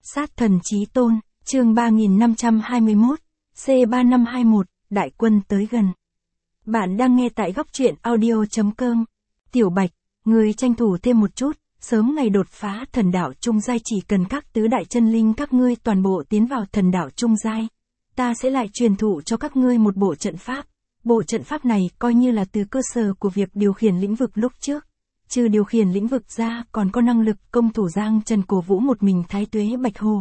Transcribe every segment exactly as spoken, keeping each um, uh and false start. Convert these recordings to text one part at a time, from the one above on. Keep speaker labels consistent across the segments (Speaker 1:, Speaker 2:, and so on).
Speaker 1: Sát thần chí tôn, chương ba nghìn năm trăm hai mươi mốt, C ba năm hai mốt, đại quân tới gần. Bạn đang nghe tại góc truyện audio.com. Tiểu Bạch, người tranh thủ thêm một chút, sớm ngày đột phá thần đạo trung giai, chỉ cần các tứ đại chân linh các ngươi toàn bộ tiến vào thần đạo trung giai. Ta sẽ lại truyền thụ cho các ngươi một bộ trận pháp. Bộ trận pháp này coi như là từ cơ sở của việc điều khiển lĩnh vực lúc trước. Trừ điều khiển lĩnh vực ra còn có năng lực công thủ. Giang Trần cổ vũ một mình Thái Tuế Bạch Hổ.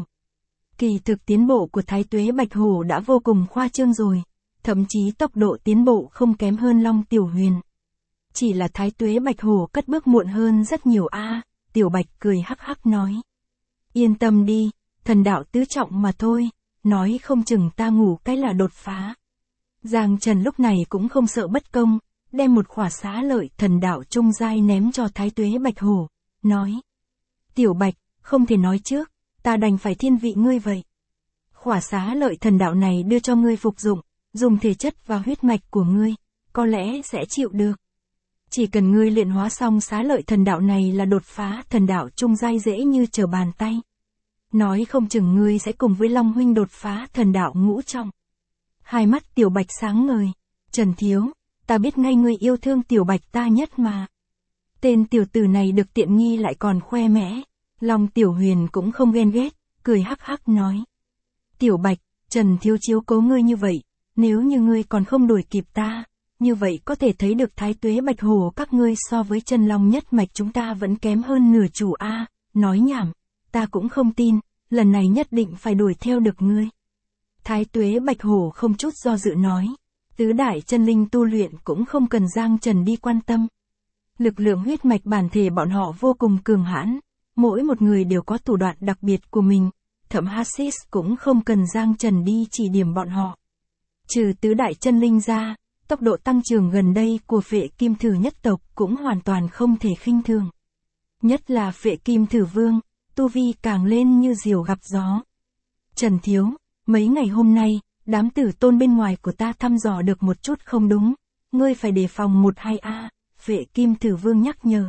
Speaker 1: Kỳ thực tiến bộ của Thái Tuế Bạch Hổ đã vô cùng khoa trương rồi, thậm chí tốc độ tiến bộ không kém hơn Long Tiểu Huyền. Chỉ là Thái Tuế Bạch Hổ cất bước muộn hơn rất nhiều a. À, Tiểu Bạch cười hắc hắc nói. Yên tâm đi, thần đạo tứ trọng mà thôi, nói không chừng ta ngủ cái là đột phá. Giang Trần lúc này cũng không sợ bất công, đem một khỏa xá lợi thần đạo trung giai ném cho Thái Tuế Bạch Hổ, nói. Tiểu Bạch, không thể nói trước, ta đành phải thiên vị ngươi vậy. Khỏa xá lợi thần đạo này đưa cho ngươi phục dụng, dùng thể chất và huyết mạch của ngươi, có lẽ sẽ chịu được. Chỉ cần ngươi luyện hóa xong xá lợi thần đạo này là đột phá thần đạo trung giai dễ như trở bàn tay. Nói không chừng ngươi sẽ cùng với Long huynh đột phá thần đạo ngũ trọng. Hai mắt Tiểu Bạch sáng ngời. Trần Thiếu, ta biết ngay ngươi yêu thương Tiểu Bạch ta nhất mà. Tên tiểu tử này được tiện nghi lại còn khoe mẽ. Long Tiểu Huyền cũng không ghen ghét, cười hắc hắc nói. Tiểu Bạch, Trần Thiếu chiếu cố ngươi như vậy, nếu như ngươi còn không đuổi kịp ta, như vậy có thể thấy được Thái Tuế Bạch Hổ các ngươi so với chân long nhất mạch chúng ta vẫn kém hơn nửa chủ a. À, nói nhảm, ta cũng không tin, lần này nhất định phải đuổi theo được ngươi. Thái Tuế Bạch Hổ không chút do dự nói. Tứ đại chân linh tu luyện cũng không cần Giang Trần đi quan tâm. Lực lượng huyết mạch bản thể bọn họ vô cùng cường hãn, mỗi một người đều có thủ đoạn đặc biệt của mình, thậm Hasis cũng không cần Giang Trần đi chỉ điểm bọn họ. Trừ tứ đại chân linh ra, tốc độ tăng trưởng gần đây của Phệ Kim Thử nhất tộc cũng hoàn toàn không thể khinh thường. Nhất là Phệ Kim Thử Vương, tu vi càng lên như diều gặp gió. Trần Thiếu, mấy ngày hôm nay, đám tử tôn bên ngoài của ta thăm dò được một chút không đúng, ngươi phải đề phòng một hai a. Phệ Kim Thử Vương nhắc nhở.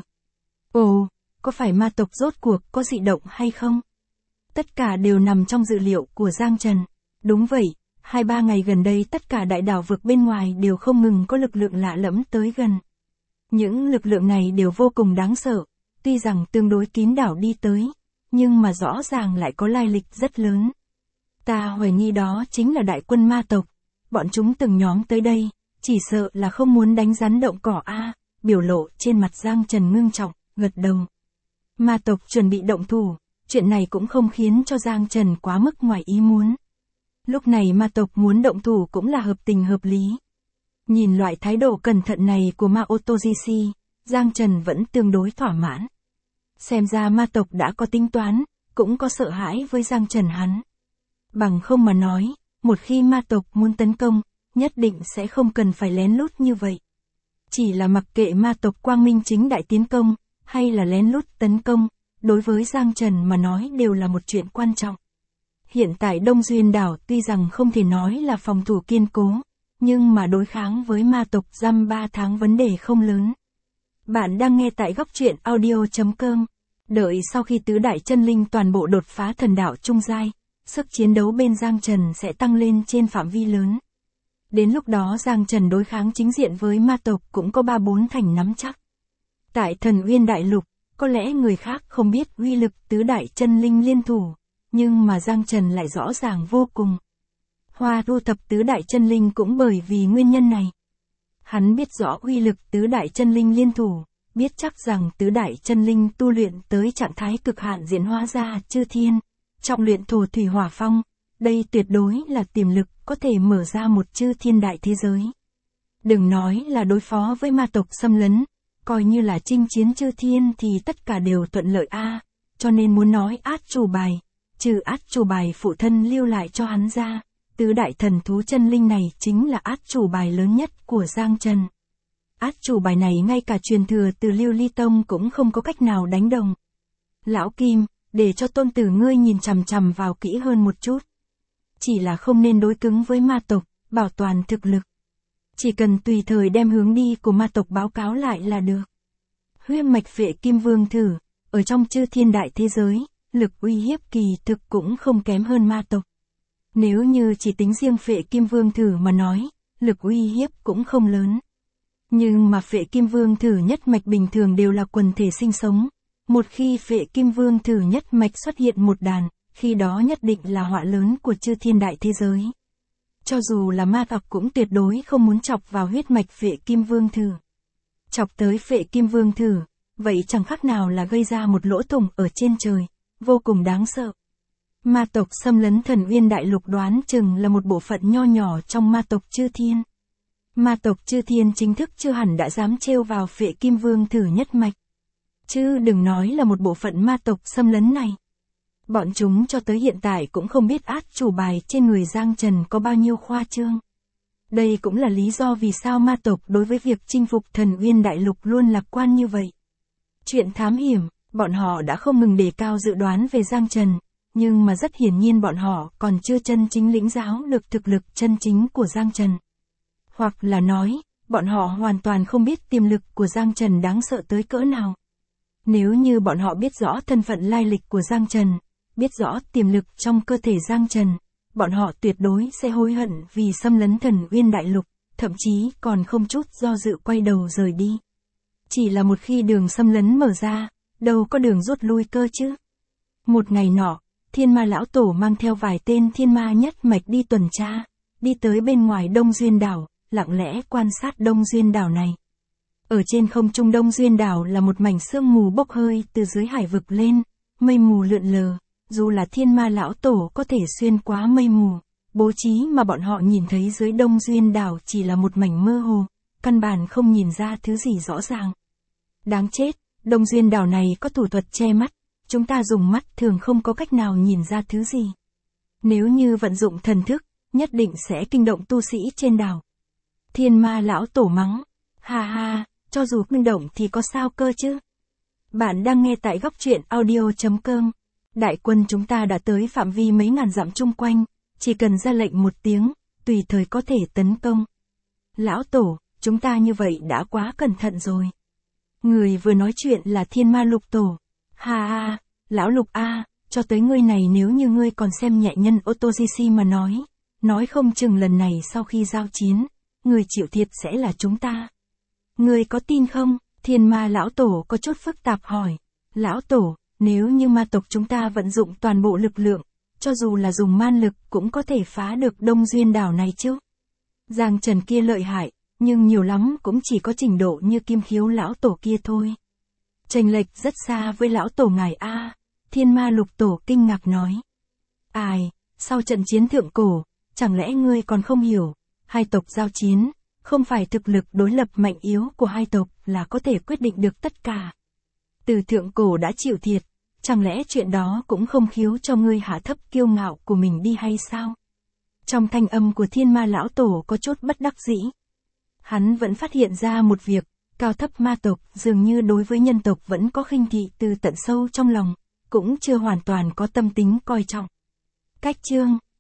Speaker 1: Ồ, có phải ma tộc rốt cuộc có dị động hay không? Tất cả đều nằm trong dự liệu của Giang Trần. Đúng vậy, hai ba ngày gần đây tất cả đại đảo vực bên ngoài đều không ngừng có lực lượng lạ lẫm tới gần. Những lực lượng này đều vô cùng đáng sợ, tuy rằng tương đối kín đảo đi tới, nhưng mà rõ ràng lại có lai lịch rất lớn. Ta hoài nghi đó chính là đại quân ma tộc, bọn chúng từng nhóm tới đây, chỉ sợ là không muốn đánh rắn động cỏ a. À, biểu lộ trên mặt Giang Trần ngưng trọng, gật đầu. Ma tộc chuẩn bị động thủ, chuyện này cũng không khiến cho Giang Trần quá mức ngoài ý muốn. Lúc này ma tộc muốn động thủ cũng là hợp tình hợp lý. Nhìn loại thái độ cẩn thận này của Ma Otogishi, Giang Trần vẫn tương đối thỏa mãn. Xem ra ma tộc đã có tính toán, cũng có sợ hãi với Giang Trần hắn. Bằng không mà nói, một khi ma tộc muốn tấn công, nhất định sẽ không cần phải lén lút như vậy. Chỉ là mặc kệ ma tộc quang minh chính đại tiến công, hay là lén lút tấn công, đối với Giang Trần mà nói đều là một chuyện quan trọng. Hiện tại Đông Duyên đảo tuy rằng không thể nói là phòng thủ kiên cố, nhưng mà đối kháng với ma tộc dăm ba tháng vấn đề không lớn. Bạn đang nghe tại góc truyện audio.com. Đợi sau khi tứ đại chân linh toàn bộ đột phá thần đạo trung giai, sức chiến đấu bên Giang Trần sẽ tăng lên trên phạm vi lớn. Đến lúc đó Giang Trần đối kháng chính diện với ma tộc cũng có ba bốn thành nắm chắc. Tại Thần Uyên Đại Lục, có lẽ người khác không biết uy lực tứ đại chân linh liên thủ, nhưng mà Giang Trần lại rõ ràng vô cùng. Hoa Ru thập tứ đại chân linh cũng bởi vì nguyên nhân này. Hắn biết rõ uy lực tứ đại chân linh liên thủ, biết chắc rằng tứ đại chân linh tu luyện tới trạng thái cực hạn diễn hóa ra chư thiên, trọng luyện thổ thủy hỏa phong, đây tuyệt đối là tiềm lực có thể mở ra một chư thiên đại thế giới. Đừng nói là đối phó với ma tộc xâm lấn, coi như là chinh chiến chư thiên thì tất cả đều thuận lợi a. À, cho nên muốn nói át chủ bài, trừ át chủ bài phụ thân lưu lại cho hắn ra, tứ đại thần thú chân linh này chính là át chủ bài lớn nhất của Giang Trần. Át chủ bài này ngay cả truyền thừa từ Lưu Ly Tông cũng không có cách nào đánh đồng. Lão Kim, để cho tôn tử ngươi nhìn chằm chằm vào kỹ hơn một chút. Chỉ là không nên đối cứng với ma tộc, bảo toàn thực lực. Chỉ cần tùy thời đem hướng đi của ma tộc báo cáo lại là được. Huyết mạch Phệ Kim Vương Thử, ở trong chư thiên đại thế giới, lực uy hiếp kỳ thực cũng không kém hơn ma tộc. Nếu như chỉ tính riêng Phệ Kim Vương Thử mà nói, lực uy hiếp cũng không lớn. Nhưng mà Phệ Kim Vương Thử nhất mạch bình thường đều là quần thể sinh sống. Một khi Phệ Kim Vương Thử nhất mạch xuất hiện một đàn, khi đó nhất định là họa lớn của chư thiên đại thế giới. Cho dù là ma tộc cũng tuyệt đối không muốn chọc vào huyết mạch Phệ Kim Vương Thử. Chọc tới Phệ Kim Vương Thử, vậy chẳng khác nào là gây ra một lỗ thủng ở trên trời, vô cùng đáng sợ. Ma tộc xâm lấn Thần Uyên Đại Lục đoán chừng là một bộ phận nho nhỏ trong ma tộc chư thiên. Ma tộc chư thiên chính thức chưa hẳn đã dám trêu vào Phệ Kim Vương Thử nhất mạch. Chứ đừng nói là một bộ phận ma tộc xâm lấn này. Bọn chúng cho tới hiện tại cũng không biết át chủ bài trên người Giang Trần có bao nhiêu khoa trương. Đây cũng là lý do vì sao ma tộc đối với việc chinh phục Thần Uyên Đại Lục luôn lạc quan như vậy. Chuyện thám hiểm, bọn họ đã không ngừng đề cao dự đoán về Giang Trần, nhưng mà rất hiển nhiên bọn họ còn chưa chân chính lĩnh giáo được thực lực chân chính của Giang Trần. Hoặc là nói, bọn họ hoàn toàn không biết tiềm lực của Giang Trần đáng sợ tới cỡ nào. Nếu như bọn họ biết rõ thân phận lai lịch của Giang Trần, biết rõ tiềm lực trong cơ thể Giang Trần, bọn họ tuyệt đối sẽ hối hận vì xâm lấn Thần Uyên Đại Lục, thậm chí còn không chút do dự quay đầu rời đi. Chỉ là một khi đường xâm lấn mở ra, đâu có đường rút lui cơ chứ. Một ngày nọ, Thiên Ma Lão Tổ mang theo vài tên thiên ma nhất mạch đi tuần tra, đi tới bên ngoài Đông Duyên Đảo, lặng lẽ quan sát Đông Duyên Đảo này. Ở trên không trung Đông Duyên Đảo là một mảnh sương mù bốc hơi từ dưới hải vực lên, mây mù lượn lờ, dù là Thiên Ma Lão Tổ có thể xuyên qua mây mù, bố trí mà bọn họ nhìn thấy dưới Đông Duyên Đảo chỉ là một mảnh mơ hồ, căn bản không nhìn ra thứ gì rõ ràng. Đáng chết, Đông Duyên Đảo này có thủ thuật che mắt, chúng ta dùng mắt thường không có cách nào nhìn ra thứ gì. Nếu như vận dụng thần thức, nhất định sẽ kinh động tu sĩ trên đảo. Thiên Ma Lão Tổ mắng, ha ha, cho dù kinh động thì có sao cơ chứ. Bạn đang nghe tại góc truyện audio chấm com. Đại quân chúng ta đã tới phạm vi mấy ngàn dặm chung quanh, chỉ cần ra lệnh một tiếng, tùy thời có thể tấn công. Lão Tổ, chúng ta như vậy đã quá cẩn thận rồi. Người vừa nói chuyện là Thiên Ma Lục Tổ. Ha ha, Lão Lục a, cho tới ngươi này nếu như ngươi còn xem nhẹ nhân Otogishi mà nói, nói không chừng lần này sau khi giao chiến, người chịu thiệt sẽ là chúng ta. Ngươi có tin không? Thiên Ma Lão Tổ có chút phức tạp hỏi. Lão Tổ, nếu như ma tộc chúng ta vận dụng toàn bộ lực lượng, cho dù là dùng man lực cũng có thể phá được Đông Duyên Đảo này chứ. Giang Trần kia lợi hại, nhưng nhiều lắm cũng chỉ có trình độ như Kim Khiếu Lão Tổ kia thôi. Chênh lệch rất xa với Lão Tổ ngài a. Thiên Ma Lục Tổ kinh ngạc nói. Ai, sau trận chiến thượng cổ, chẳng lẽ ngươi còn không hiểu, hai tộc giao chiến, không phải thực lực đối lập mạnh yếu của hai tộc là có thể quyết định được tất cả. Từ thượng cổ đã chịu thiệt, chẳng lẽ chuyện đó cũng không khiếu cho ngươi hạ thấp kiêu ngạo của mình đi hay sao? Trong thanh âm của Thiên Ma Lão Tổ có chút bất đắc dĩ. Hắn vẫn phát hiện ra một việc, cao thấp ma tộc dường như đối với nhân tộc vẫn có khinh thị từ tận sâu trong lòng, cũng chưa hoàn toàn có tâm tính coi trọng. Cách chương